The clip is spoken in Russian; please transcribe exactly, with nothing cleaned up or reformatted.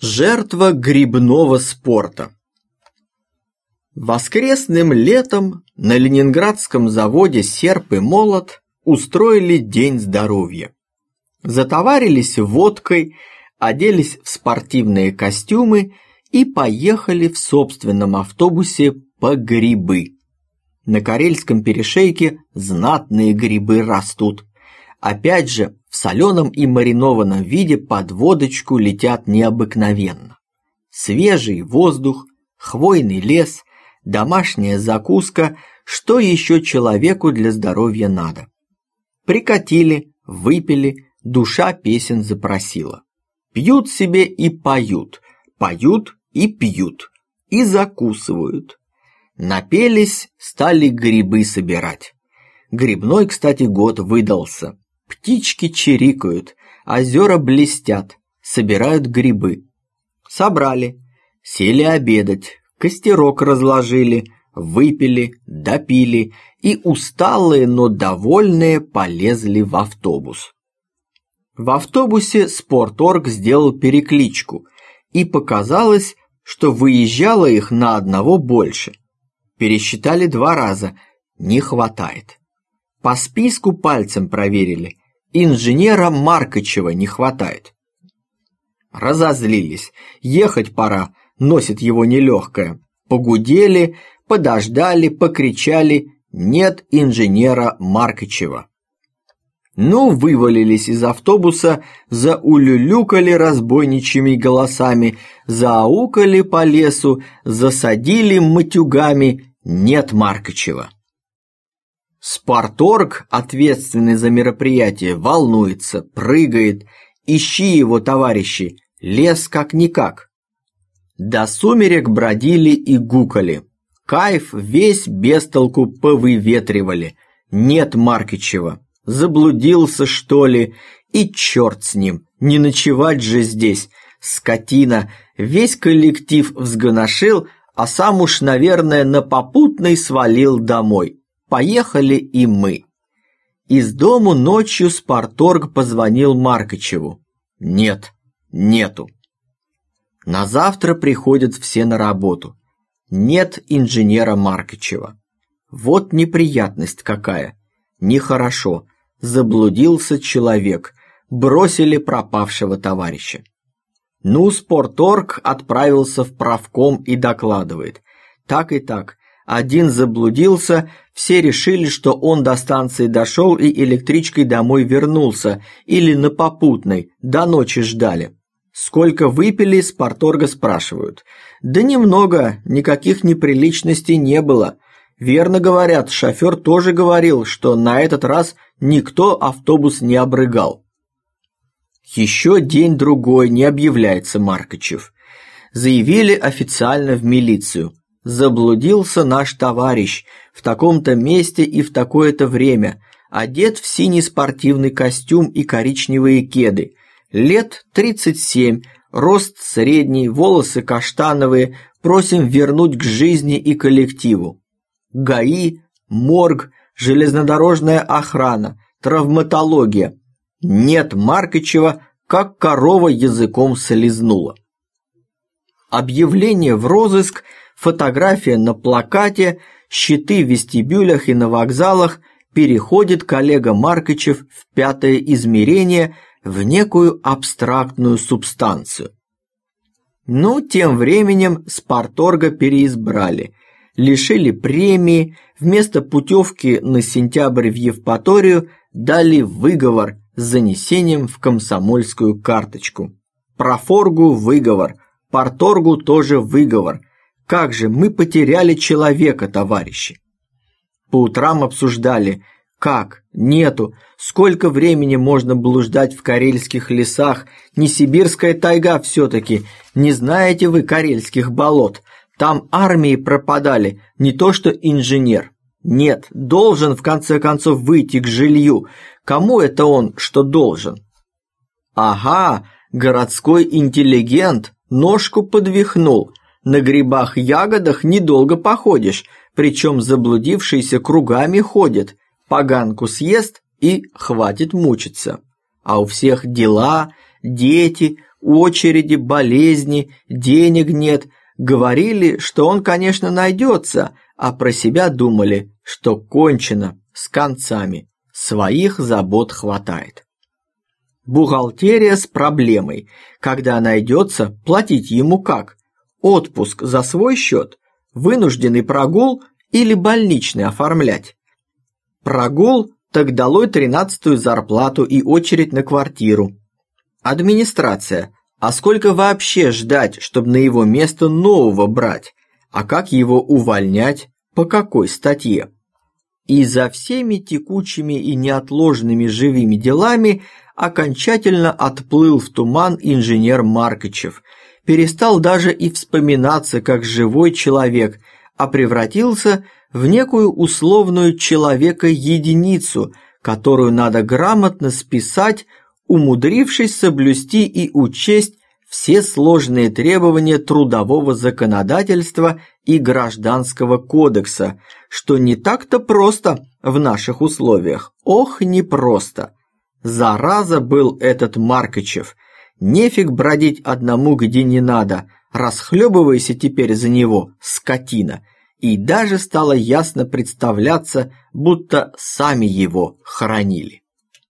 Жертва грибного спорта. Воскресным летом на ленинградском заводе «Серп и молот» устроили День здоровья. Затоварились водкой, оделись в спортивные костюмы и поехали в собственном автобусе по грибы. На Карельском перешейке знатные грибы растут. Опять же, в соленом и маринованном виде под водочку летят необыкновенно. Свежий воздух, хвойный лес, домашняя закуска, что еще человеку для здоровья надо. Прикатили, выпили, душа песен запросила. Пьют себе и поют, поют и пьют, и закусывают. Напелись, стали грибы собирать. Грибной, кстати, год выдался. Птички чирикают, озера блестят, собирают грибы. Собрали, сели обедать, костерок разложили, выпили, допили и усталые, но довольные полезли в автобус. В автобусе Спорторг сделал перекличку, и показалось, что выезжало их на одного больше. Пересчитали два раза, не хватает. По списку пальцем проверили, инженера Маркачева не хватает. Разозлились, ехать пора, носит его нелегкое. Погудели, подождали, покричали, нет инженера Маркачева. Ну, вывалились из автобуса, заулюлюкали разбойничьими голосами, зааукали по лесу, засадили матюгами, нет Маркачева. Спорторг, ответственный за мероприятие, волнуется, прыгает, ищи его, товарищи, лес как-никак. До сумерек бродили и гукали, кайф весь без толку повыветривали, нет Маркачева, заблудился что ли, и черт с ним, не ночевать же здесь, скотина, весь коллектив взгоношил, а сам уж, наверное, на попутной свалил домой. Поехали и мы. Из дому ночью Спорторг позвонил Маркачеву. Нет, нету. На завтра приходят все на работу. Нет инженера Маркачева. Вот неприятность какая. Нехорошо. Заблудился человек. Бросили пропавшего товарища. Ну, Спорторг отправился в правком и докладывает. Так и так. Один заблудился, все решили, что он до станции дошел и электричкой домой вернулся, или на попутной, до ночи ждали. Сколько выпили, Спорторга спрашивают. Да немного, никаких неприличностей не было. Верно говорят, шофер тоже говорил, что на этот раз никто автобус не обрыгал. Еще день-другой не объявляется Маркачев. Заявили официально в милицию. Заблудился наш товарищ в таком-то месте и в такое-то время, одет в синий спортивный костюм и коричневые кеды, лет тридцать семь, рост средний, волосы каштановые, просим вернуть к жизни и коллективу. ГАИ, морг, железнодорожная охрана, травматология. Нет Маркачева, как корова языком слизнула. Объявление в розыск, фотография на плакате, щиты в вестибюлях и на вокзалах, переходит коллега Маркачев в пятое измерение, в некую абстрактную субстанцию. Ну, тем временем Спорторга переизбрали, лишили премии, вместо путевки на сентябрь в Евпаторию дали выговор с занесением в комсомольскую карточку. Профоргу выговор, Порторгу тоже выговор. Как же мы потеряли человека, товарищи. По утрам обсуждали, как, нету, сколько времени можно блуждать в карельских лесах, не сибирская тайга все-таки, не знаете вы карельских болот, там армии пропадали, не то что инженер. Нет, должен в конце концов выйти к жилью, кому это он, что должен? Ага, городской интеллигент ножку подвихнул. На грибах-ягодах недолго походишь, причем заблудившийся кругами ходит, поганку съест и хватит мучиться. А у всех дела, дети, очереди, болезни, денег нет. Говорили, что он, конечно, найдется, а про себя думали, что кончено, с концами, своих забот хватает. Бухгалтерия с проблемой. Когда найдется, платить ему как? Отпуск за свой счет? Вынужденный прогул или больничный оформлять? Прогул, так долой тринадцатую зарплату и очередь на квартиру. Администрация. А сколько вообще ждать, чтобы на его место нового брать? А как его увольнять? По какой статье? И за всеми текучими и неотложными живыми делами окончательно отплыл в туман инженер Маркачев, перестал даже и вспоминаться как живой человек, а превратился в некую условную человека-единицу, которую надо грамотно списать, умудрившись соблюсти и учесть все сложные требования трудового законодательства и гражданского кодекса, что не так-то просто в наших условиях. Ох, непросто. Зараза был этот Маркачев. Нефиг бродить одному где не надо, расхлебывайся теперь за него, скотина. И даже стало ясно представляться, будто сами его хоронили.